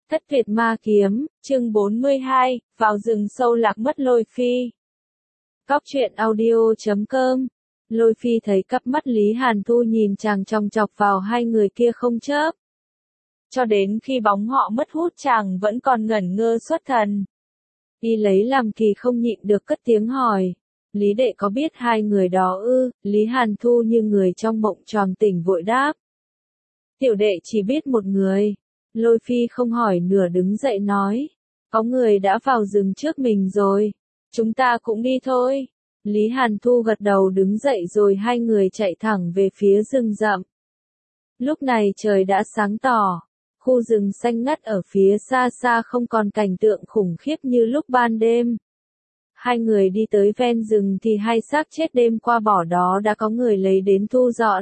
Thất Việt Ma Kiếm, chương 42, vào rừng sâu lạc mất Lôi Phi. Cóc truyện audio.com. Lôi Phi thấy cặp mắt Lý Hàn Thu nhìn chàng chòng chọc vào hai người kia không chớp. Cho đến khi bóng họ mất hút chàng vẫn còn ngẩn ngơ xuất thần. Y lấy làm kỳ không nhịn được cất tiếng hỏi. Lý đệ có biết hai người đó ư? Lý Hàn Thu như người trong mộng choàng tỉnh vội đáp. Tiểu đệ chỉ biết một người. Lôi Phi không hỏi nửa đứng dậy nói. Có người đã vào rừng trước mình rồi. Chúng ta cũng đi thôi. Lý Hàn Thu gật đầu đứng dậy rồi hai người chạy thẳng về phía rừng rậm. Lúc này trời đã sáng tỏ. Khu rừng xanh ngắt ở phía xa xa không còn cảnh tượng khủng khiếp như lúc ban đêm. Hai người đi tới ven rừng thì hai xác chết đêm qua bỏ đó đã có người lấy đến thu dọn.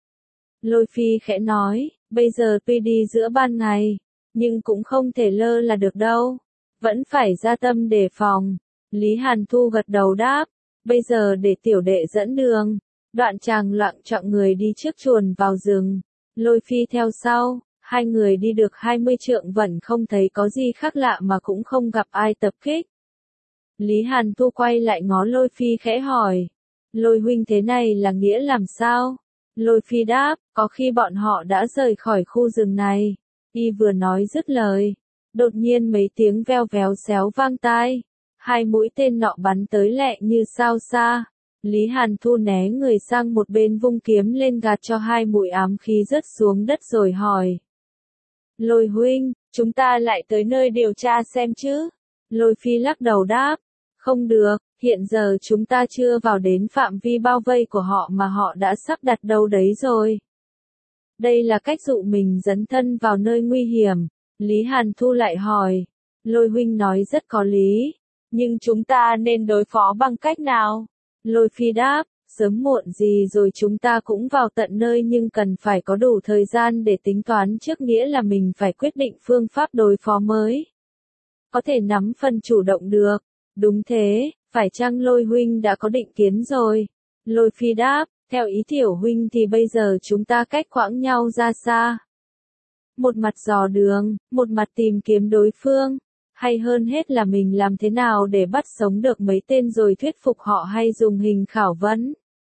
Lôi Phi khẽ nói, bây giờ tuy đi giữa ban ngày, nhưng cũng không thể lơ là được đâu. Vẫn phải ra tâm đề phòng. Lý Hàn Thu gật đầu đáp, bây giờ để tiểu đệ dẫn đường. Đoạn chàng loạng choạng người đi trước chuồn vào rừng. Lôi Phi theo sau, hai người đi được 20 trượng vẫn không thấy có gì khác lạ mà cũng không gặp ai tập kích. Lý Hàn Thu quay lại ngó Lôi Phi khẽ hỏi, Lôi huynh thế này là nghĩa làm sao? Lôi Phi đáp, có khi bọn họ đã rời khỏi khu rừng này. Y vừa nói dứt lời, đột nhiên mấy tiếng veo véo xéo vang tai. Hai mũi tên nọ bắn tới lẹ như sao xa. Lý Hàn Thu né người sang một bên vung kiếm lên gạt cho hai mũi ám khí rớt xuống đất rồi hỏi. Lôi huynh, chúng ta lại tới nơi điều tra xem chứ? Lôi Phi lắc đầu đáp, không được, hiện giờ chúng ta chưa vào đến phạm vi bao vây của họ mà họ đã sắp đặt đâu đấy rồi. Đây là cách dụ mình dấn thân vào nơi nguy hiểm. Lý Hàn Thu lại hỏi, Lôi huynh nói rất có lý, nhưng chúng ta nên đối phó bằng cách nào? Lôi Phi đáp, sớm muộn gì rồi chúng ta cũng vào tận nơi nhưng cần phải có đủ thời gian để tính toán trước, nghĩa là mình phải quyết định phương pháp đối phó mới. Có thể nắm phần chủ động được. Đúng thế, phải chăng Lôi huynh đã có định kiến rồi? Lôi Phi đáp, theo ý tiểu huynh thì bây giờ chúng ta cách khoảng nhau ra xa. Một mặt dò đường, một mặt tìm kiếm đối phương. Hay hơn hết là mình làm thế nào để bắt sống được mấy tên rồi thuyết phục họ hay dùng hình khảo vấn?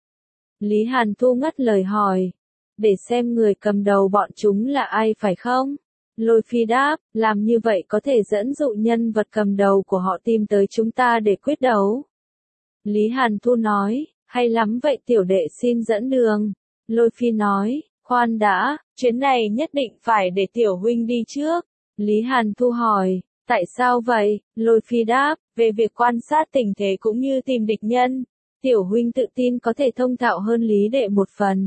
Lý Hàn Thu ngắt lời hỏi, để xem người cầm đầu bọn chúng là ai phải không? Lôi Phi đáp, làm như vậy có thể dẫn dụ nhân vật cầm đầu của họ tìm tới chúng ta để quyết đấu. Lý Hàn Thu nói, hay lắm vậy tiểu đệ xin dẫn đường. Lôi Phi nói, khoan đã, chuyến này nhất định phải để tiểu huynh đi trước. Lý Hàn Thu hỏi, tại sao vậy? Lôi Phi đáp, về việc quan sát tình thế cũng như tìm địch nhân. Tiểu huynh tự tin có thể thông thạo hơn Lý đệ một phần.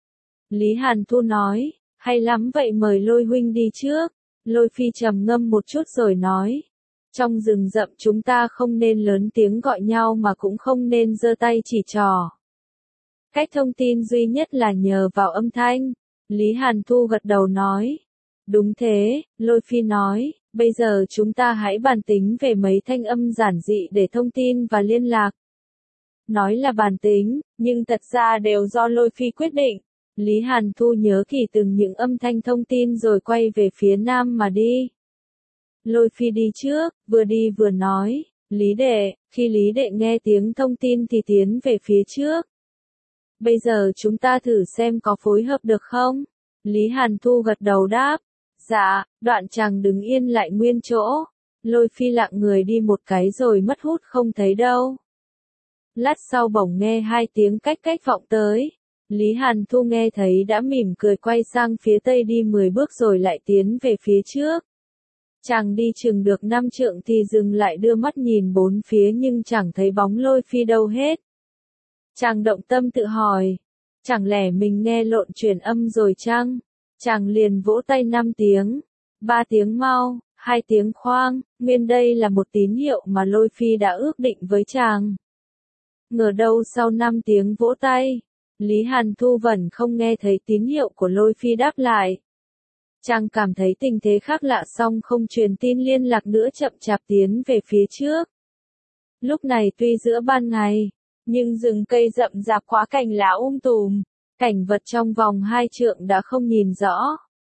Lý Hàn Thu nói, hay lắm vậy mời Lôi huynh đi trước. Lôi Phi trầm ngâm một chút rồi nói, trong rừng rậm chúng ta không nên lớn tiếng gọi nhau mà cũng không nên giơ tay chỉ trỏ. Cách thông tin duy nhất là nhờ vào âm thanh. Lý Hàn Thu gật đầu nói, đúng thế. Lôi Phi nói, bây giờ chúng ta hãy bàn tính về mấy thanh âm giản dị để thông tin và liên lạc. Nói là bàn tính, nhưng thật ra đều do Lôi Phi quyết định. Lý Hàn Thu nhớ kỹ từng những âm thanh thông tin rồi quay về phía nam mà đi. Lôi Phi đi trước, vừa đi vừa nói, Lý đệ, khi Lý đệ nghe tiếng thông tin thì tiến về phía trước. Bây giờ chúng ta thử xem có phối hợp được không? Lý Hàn Thu gật đầu đáp, dạ. Đoạn chàng đứng yên lại nguyên chỗ. Lôi Phi lặng người đi một cái rồi mất hút không thấy đâu. Lát sau bỗng nghe hai tiếng cách cách vọng tới. Lý Hàn Thu nghe thấy đã mỉm cười quay sang phía tây đi 10 bước rồi lại tiến về phía trước. Chàng đi chừng được 5 trượng thì dừng lại đưa mắt nhìn bốn phía nhưng chẳng thấy bóng Lôi Phi đâu hết. Chàng động tâm tự hỏi, chẳng lẽ mình nghe lộn truyền âm rồi chăng? Chàng liền vỗ tay 5 tiếng, 3 tiếng mau, 2 tiếng khoang, nguyên đây là một tín hiệu mà Lôi Phi đã ước định với chàng. Ngờ đâu sau 5 tiếng vỗ tay, Lý Hàn Thu vẫn không nghe thấy tín hiệu của Lôi Phi đáp lại. Chàng cảm thấy tình thế khác lạ song không truyền tin liên lạc nữa, chậm chạp tiến về phía trước. Lúc này tuy giữa ban ngày, nhưng rừng cây rậm rạp quá cảnh lá tùm, cảnh vật trong vòng 2 trượng đã không nhìn rõ.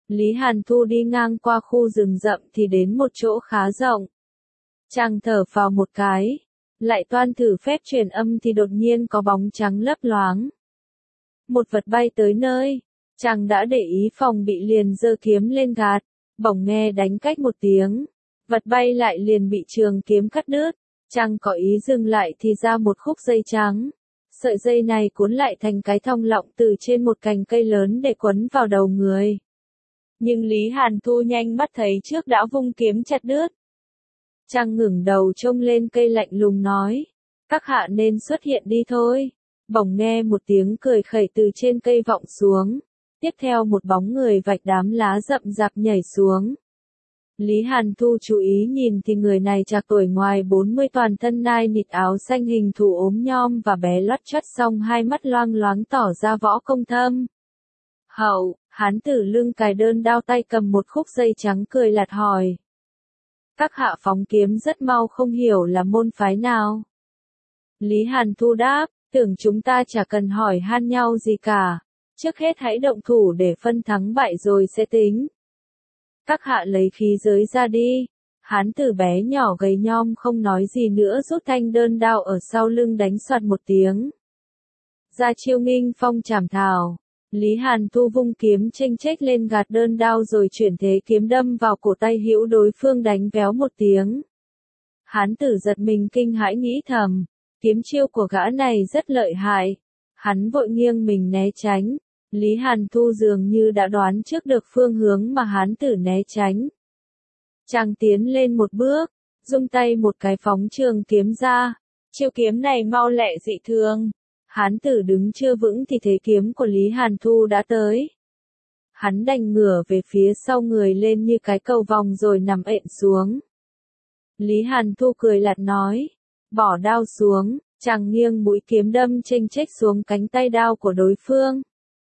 Lý Hàn Thu đi ngang qua khu rừng rậm thì đến một chỗ khá rộng. Chàng thở vào một cái, lại toan thử phép truyền âm thì đột nhiên có bóng trắng lấp loáng. Một vật bay tới nơi, chàng đã để ý phòng bị liền giơ kiếm lên gạt, bỗng nghe đánh cách một tiếng, vật bay lại liền bị trường kiếm cắt đứt, chàng có ý dừng lại thì ra một khúc dây trắng. Sợi dây này cuốn lại thành cái thong lọng từ trên một cành cây lớn để quấn vào đầu người. Nhưng Lý Hàn Thu nhanh mắt thấy trước đã vung kiếm chặt đứt. Chàng ngẩng đầu trông lên cây lạnh lùng nói, các hạ nên xuất hiện đi thôi. Bỗng nghe một tiếng cười khẩy từ trên cây vọng xuống, tiếp theo một bóng người vạch đám lá rậm rạp nhảy xuống. Lý Hàn Thu chú ý nhìn thì người này trạc tuổi ngoài 40, toàn thân nai nịt, áo xanh, hình thù ốm nhom và bé lót chót, song hai mắt loang loáng tỏ ra võ công thâm hậu. Hán tử lưng cài đơn đao, tay cầm một khúc dây trắng, cười lạt hỏi, các hạ phóng kiếm rất mau, không hiểu là môn phái nào? Lý Hàn Thu đáp, tưởng chúng ta chả cần hỏi han nhau gì cả, trước hết hãy động thủ để phân thắng bại rồi sẽ tính. Các hạ lấy khí giới ra đi. Hán tử bé nhỏ gầy nhom không nói gì nữa, rút thanh đơn đao ở sau lưng đánh soạt một tiếng. Ra chiêu nghinh phong trảm thảo. Lý Hàn Thu vung kiếm chênh chếch lên gạt đơn đao rồi chuyển thế kiếm đâm vào cổ tay hữu đối phương, đánh véo một tiếng. Hán tử giật mình kinh hãi, nghĩ thầm, kiếm chiêu của gã này rất lợi hại. Hắn vội nghiêng mình né tránh. Lý Hàn Thu dường như đã đoán trước được phương hướng mà hán tử né tránh. Chàng tiến lên một bước, dung tay một cái phóng trường kiếm ra. Chiêu kiếm này mau lẹ dị thường. Hán tử đứng chưa vững thì thế kiếm của Lý Hàn Thu đã tới. Hắn đành ngửa về phía sau người lên như cái cầu vòng rồi nằm ện xuống. Lý Hàn Thu cười lạt nói, bỏ đao xuống. Chàng nghiêng mũi kiếm đâm chênh chếch xuống cánh tay đao của đối phương.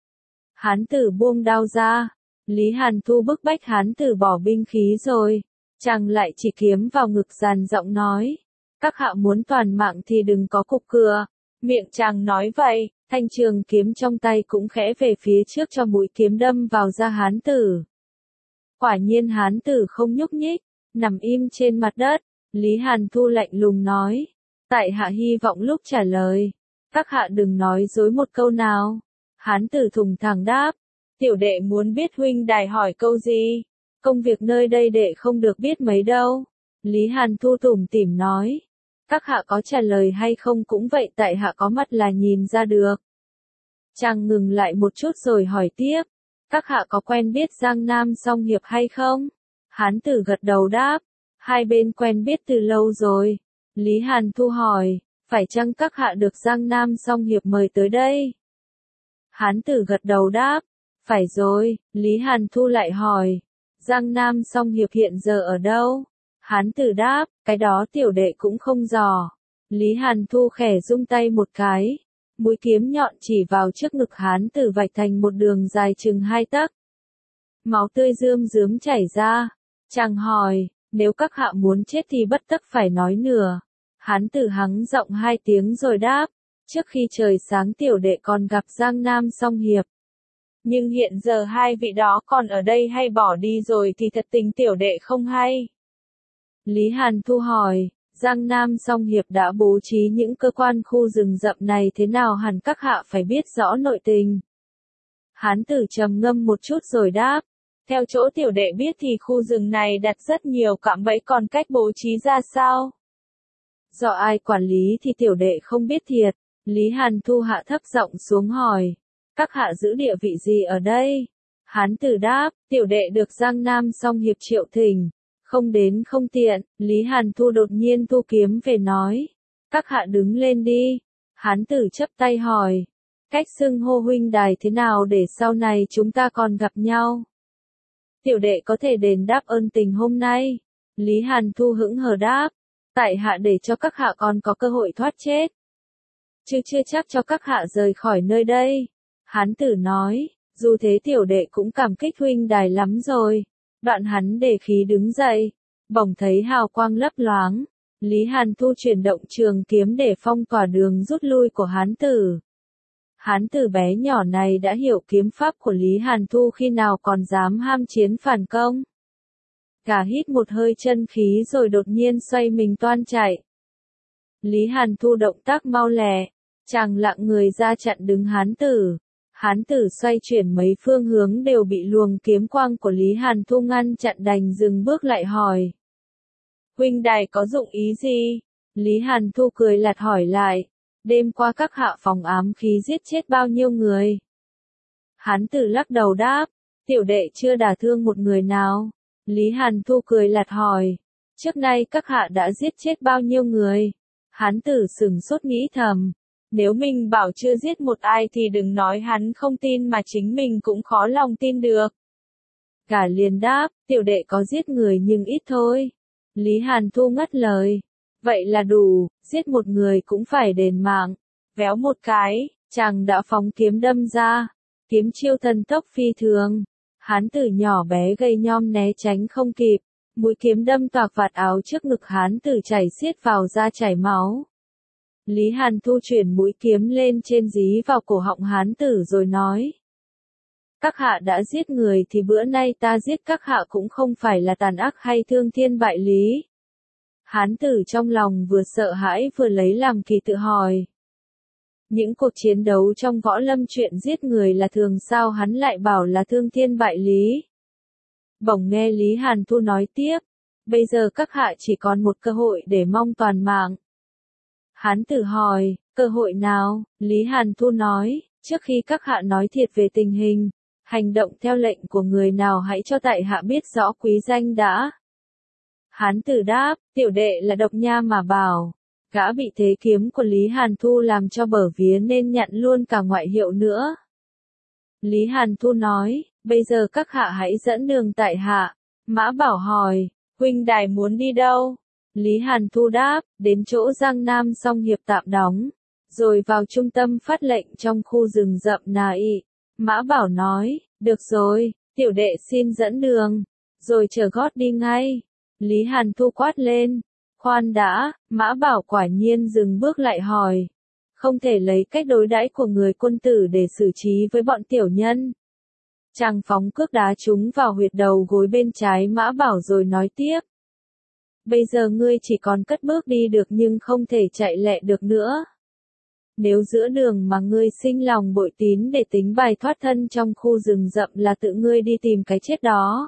Hán tử buông đao ra. Lý Hàn Thu bức bách hán tử bỏ binh khí rồi. Chàng lại chỉ kiếm vào ngực, dàn giọng nói, các hạ muốn toàn mạng thì đừng có cục cựa. Miệng chàng nói vậy, thanh trường kiếm trong tay cũng khẽ về phía trước cho mũi kiếm đâm vào da hán tử. Quả nhiên hán tử không nhúc nhích, nằm im trên mặt đất. Lý Hàn Thu lạnh lùng nói, tại hạ hy vọng lúc trả lời, các hạ đừng nói dối một câu nào. Hán tử thùng thẳng đáp, tiểu đệ muốn biết huynh đài hỏi câu gì, công việc nơi đây đệ không được biết mấy đâu. Lý Hàn Thu tủm tỉm nói, các hạ có trả lời hay không cũng vậy, tại hạ có mắt là nhìn ra được. Chàng ngừng lại một chút rồi hỏi tiếp, các hạ có quen biết Giang Nam Song Hiệp hay không? Hán tử gật đầu đáp, hai bên quen biết từ lâu rồi. Lý Hàn Thu hỏi, phải chăng các hạ được Giang Nam Song Hiệp mời tới đây? Hán tử gật đầu đáp, phải rồi. Lý Hàn Thu lại hỏi, Giang Nam Song Hiệp hiện giờ ở đâu? Hán tử đáp, cái đó tiểu đệ cũng không dò. Lý Hàn Thu khẽ rung tay một cái, mũi kiếm nhọn chỉ vào trước ngực hán tử vạch thành một đường dài chừng 2 tấc. Máu tươi rơm rớm chảy ra. Chàng hỏi, nếu các hạ muốn chết thì bất tất phải nói nửa. Hán tử hắng giọng 2 tiếng rồi đáp, trước khi trời sáng tiểu đệ còn gặp Giang Nam Song Hiệp. Nhưng hiện giờ hai vị đó còn ở đây hay bỏ đi rồi thì thật tình tiểu đệ không hay. Lý Hàn Thu hỏi, Giang Nam Song Hiệp đã bố trí những cơ quan khu rừng rậm này thế nào, hẳn các hạ phải biết rõ nội tình. Hán tử trầm ngâm một chút rồi đáp, theo chỗ tiểu đệ biết thì khu rừng này đặt rất nhiều cạm bẫy, còn cách bố trí ra sao? Do ai quản lý thì tiểu đệ không biết thiệt. Lý Hàn Thu hạ thấp giọng xuống hỏi, các hạ giữ địa vị gì ở đây? Hán tử đáp, tiểu đệ được Giang Nam Song Hiệp triệu thỉnh, không đến không tiện. Lý Hàn Thu đột nhiên thu kiếm về nói, các hạ đứng lên đi. Hán tử chắp tay hỏi, cách xưng hô huynh đài thế nào để sau này chúng ta còn gặp nhau? Tiểu đệ có thể đền đáp ơn tình hôm nay. Lý Hàn Thu hững hờ đáp, tại hạ để cho các hạ còn có cơ hội thoát chết, chứ chưa chắc cho các hạ rời khỏi nơi đây. Hán tử nói, dù thế tiểu đệ cũng cảm kích huynh đài lắm rồi. Đoạn hắn để khí đứng dậy, bỗng thấy hào quang lấp loáng. Lý Hàn Thu chuyển động trường kiếm để phong tỏa đường rút lui của hán tử. Hán tử bé nhỏ này đã hiểu kiếm pháp của Lý Hàn Thu khi nào còn dám ham chiến phản công. Cả hít một hơi chân khí rồi đột nhiên xoay mình toan chạy. Lý Hàn Thu động tác mau lẹ, chàng lặng người ra chặn đứng hán tử. Hán tử xoay chuyển mấy phương hướng đều bị luồng kiếm quang của Lý Hàn Thu ngăn chặn, đành dừng bước lại hỏi. Huynh đài có dụng ý gì? Lý Hàn Thu cười lạt hỏi lại. Đêm qua các hạ phóng ám khí giết chết bao nhiêu người? Hán tử lắc đầu đáp. Tiểu đệ chưa đả thương một người nào. Lý Hàn Thu cười lạt hỏi. Trước nay các hạ đã giết chết bao nhiêu người? Hán tử sửng sốt nghĩ thầm. Nếu mình bảo chưa giết một ai thì đừng nói hắn không tin mà chính mình cũng khó lòng tin được. Cả liền đáp, tiểu đệ có giết người nhưng ít thôi. Lý Hàn Thu ngắt lời. Vậy là đủ, giết một người cũng phải đền mạng. Véo một cái, chàng đã phóng kiếm đâm ra. Kiếm chiêu thần tốc phi thường. Hán tử nhỏ bé gầy nhom né tránh không kịp. Mũi kiếm đâm toạc vạt áo trước ngực hán tử chảy xiết vào da chảy máu. Lý Hàn Thu chuyển mũi kiếm lên trên dí vào cổ họng hán tử rồi nói. Các hạ đã giết người thì bữa nay ta giết các hạ cũng không phải là tàn ác hay thương thiên bại lý. Hán tử trong lòng vừa sợ hãi vừa lấy làm kỳ tự hỏi. Những cuộc chiến đấu trong võ lâm chuyện giết người là thường, sao hắn lại bảo là thương thiên bại lý? Bỗng nghe Lý Hàn Thu nói tiếp. Bây giờ các hạ chỉ còn một cơ hội để mong toàn mạng. Hán tử hỏi, cơ hội nào? Lý Hàn Thu nói, trước khi các hạ nói thiệt về tình hình, hành động theo lệnh của người nào hãy cho tại hạ biết rõ quý danh đã. Hán tử đáp, tiểu đệ là Độc Nha mà bảo. Gã bị thế kiếm của Lý Hàn Thu làm cho bở vía nên nhận luôn cả ngoại hiệu nữa. Lý Hàn Thu nói, bây giờ các hạ hãy dẫn đường tại hạ. Mã Bảo hỏi, huynh đài muốn đi đâu? Lý Hàn Thu đáp, đến chỗ Giang Nam Song Hiệp tạm đóng, rồi vào trung tâm phát lệnh trong khu rừng rậm Nà Ị. Mã Bảo nói, được rồi, tiểu đệ xin dẫn đường, rồi chở gót đi ngay. Lý Hàn Thu quát lên, khoan đã. Mã Bảo quả nhiên dừng bước lại hỏi, không thể lấy cách đối đãi của người quân tử để xử trí với bọn tiểu nhân. Chàng phóng cước đá trúng vào huyệt đầu gối bên trái Mã Bảo rồi nói tiếp. Bây giờ ngươi chỉ còn cất bước đi được nhưng không thể chạy lẹ được nữa. Nếu giữa đường mà ngươi sinh lòng bội tín để tính bài thoát thân trong khu rừng rậm là tự ngươi đi tìm cái chết đó.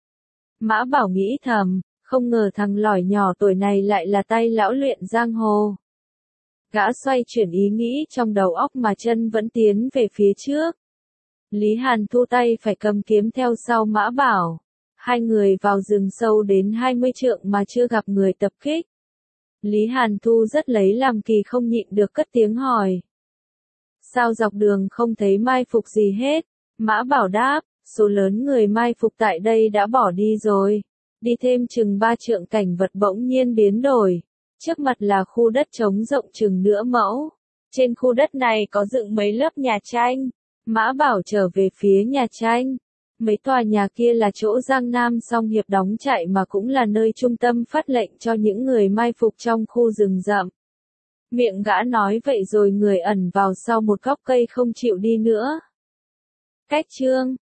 Mã Bảo nghĩ thầm, không ngờ thằng lỏi nhỏ tuổi này lại là tay lão luyện giang hồ. Gã xoay chuyển ý nghĩ trong đầu óc mà chân vẫn tiến về phía trước. Lý Hàn Thu tay phải cầm kiếm theo sau Mã Bảo. Hai người vào rừng sâu đến 20 trượng mà chưa gặp người tập kích. Lý Hàn Thu rất lấy làm kỳ không nhịn được cất tiếng hỏi. Sao dọc đường không thấy mai phục gì hết? Mã Bảo đáp, số lớn người mai phục tại đây đã bỏ đi rồi. Đi thêm chừng 3 trượng cảnh vật bỗng nhiên biến đổi. Trước mặt là khu đất trống rộng chừng nửa mẫu. Trên khu đất này có dựng mấy lớp nhà tranh. Mã Bảo trở về phía nhà tranh. Mấy tòa nhà kia là chỗ Giang Nam Song Hiệp đóng trại mà cũng là nơi trung tâm phát lệnh cho những người mai phục trong khu rừng rậm. Miệng gã nói vậy rồi người ẩn vào sau một gốc cây không chịu đi nữa. Cách chương